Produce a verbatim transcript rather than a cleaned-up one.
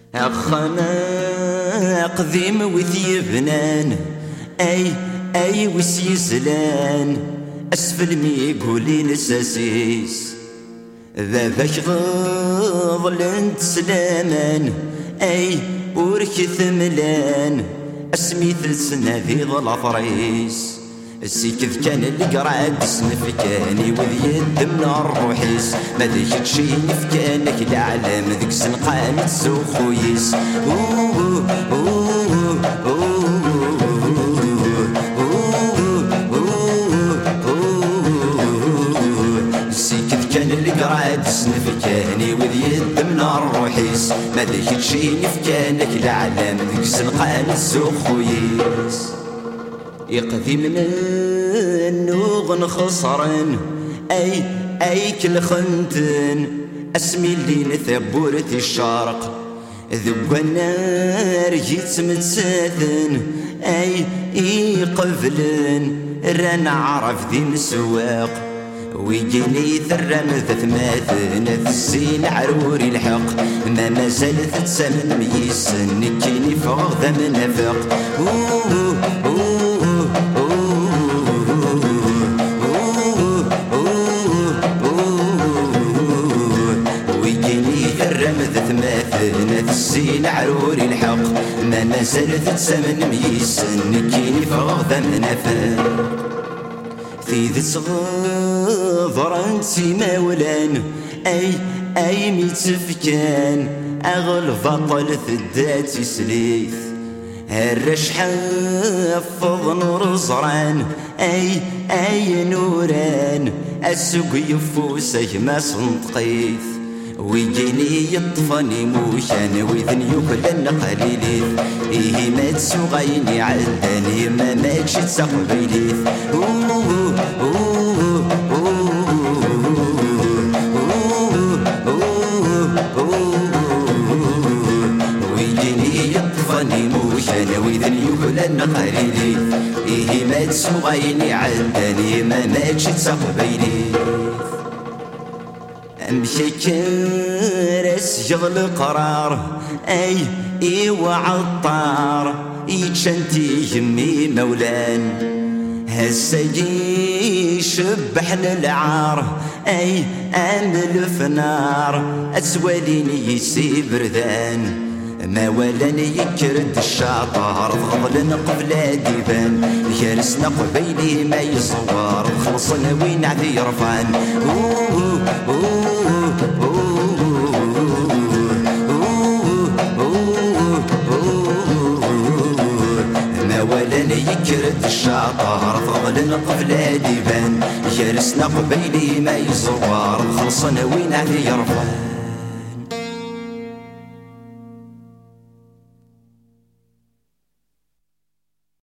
أخنا قديم وذي بنان أي أي وسي زلان أسفل مي يقولين الساسيس ذاك غضل سلامان أي ورك ثملان اسمي ثلثنا في ظل فريس السيكذ كان اللي قرعد سنفكاني وذي يد الروحيس ما ذيك تشي نفكانك العالم ذيك سنقان تسوخويس السيكذ كان اللي قرعد سنفكاني وذي يد الروحيس ما ذيك تشي نفكانك العالم ذيك سنقان تسوخويس يقضي من النوغ خسرن أي أي كل خنتن اسمي اللي نثبورة الشرق ذب النار جيت متساثن أي يقفلن ران عرف ذي مسواق ويجيني ثران ثثماثن الزين عروري الحق ما مازال تتسمن ميسن كيني فوق ذا منافق الزين عروري الحق ما مازال تتسمن ميسن كيني فوق ذا منافق في ذي صغير انتي مولان أي أي ميتفكان أغل بطل ثداتي سليث هرش حافظ نور زران أي أي نوران السوق يفوسه ما صنطقيث ويجيني يطفني موشان ويذن يكلن قليليث إيه ما تسوغيني عداني ما ماكش تسقبيليث ويجيني يطفني موشان ويذن يكلن قليليث إيه ما تسوغيني عداني ما ماكش تسقبيليث امشي كرس شغل قرار اي ايوا عطار يتشنتي يمي مولان هالسجي شبحنا العار اي امل فنار اسواليني يسي بردان ما ولاني يكرد الشاطر ضغل قبل ديبان جالسنا قبيلي ما يصور خلصنا وين عذي رفان ما ولاني يكرد الشاطر ضغل قبل ديبان جالسنا قبيلي ما يصور خلصنا وين عذي رفان